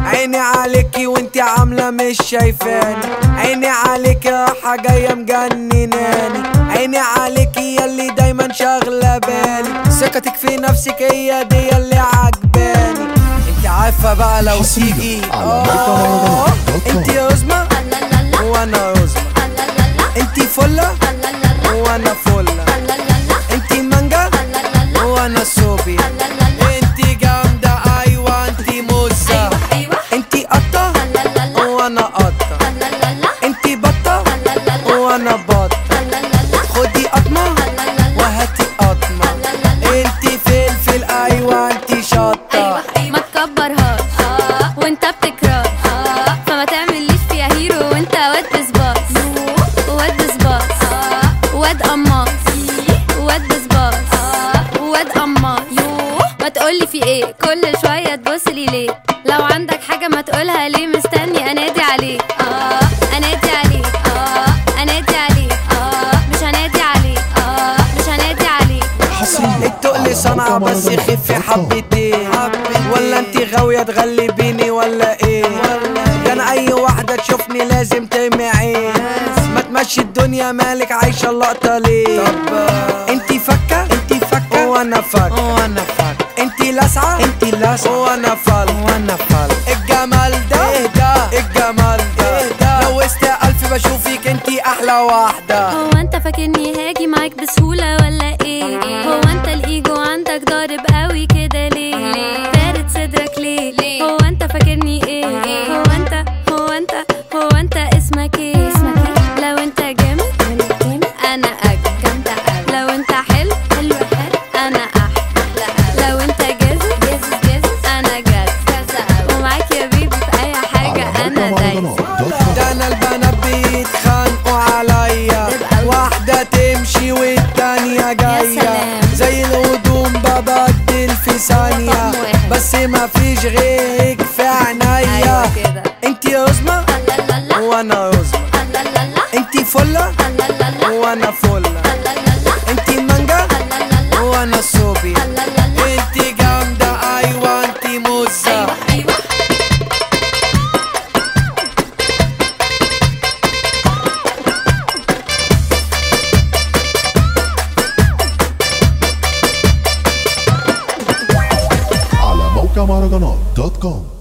عيني عليكي وانتي عاملة مش شايفاني، عيني عليكي راحة جاية مجنناني، عيني عليكي ياللي دايما شاغلة بالي، ثقتك في نفسك هي دي اللي عجباني. انتي عارفة بقى لو تيجي انتي رزمة وانا رزمة، انتي فلة وانا فلة، انتي مانجا وانا صوبيا، انتي جامدة ايوه انتي موزة، انتي قطة وانا قطة، انتي بطة وانا بطة، خدي قطمة وهاتي قطمة، انتي فلفل ايوه انتي شطة. ما تكبرهاش وانت بتكرهش، فما تعمليش فيها هيرو وانت واد بسباس، واد بسباس، واد قماص، واد بسباس، واد قماص. ما تقولي في ايه كل شوية تبصلي ليه؟ لو عندك حاجة ما تقولها ليه؟ مستني انادي عليك انادي عليك انادي عليك مش هنادي عليك مش هنادي عليك. التقل صنعة بس خفي حبتين، ولا انتي غاوية تغلبيني ولا ايه؟ ده انا اي واحدة تشوفني لازم ترمي عين، ما تمشي الدنيا مالك عايشة اللقطة ليه؟ طب انتي فكة انتي فكة وانا فكة، انتي لاسعة انتي لاسعة وانا فل الجمال ده ايه ده؟ الجمال ده لو وسط ألف بشوفك انتي احلى واحدة. هو انت فاكرني هاجي معاك بسهولة ولا ايه؟ هو انت الايجو عندك ضارب قوي كده ليه؟ فارد صدرك ليه؟ هو انت فاكرني ايه؟ هو انت اسمك ايه؟ لو انت جامد انا اجمد، لو انت حلو انا احلى، لو انت جاذب انا جاذب، ومعاك يا بيبي في اي حاجة انا دايس. ده انا البنات بيتخانقوا عليا، واحدة تمشي والتانية جاية، زي الهدوم ببدل في ثانية، بس مفيش غيرك في عينيا. انتي رزمة وانا رزمة، انتي فلة وانا فلة، انتي مانجا وانا صوبيا، انتي جامدة ايوه انتي موزة. على موقع مهرجانات.com.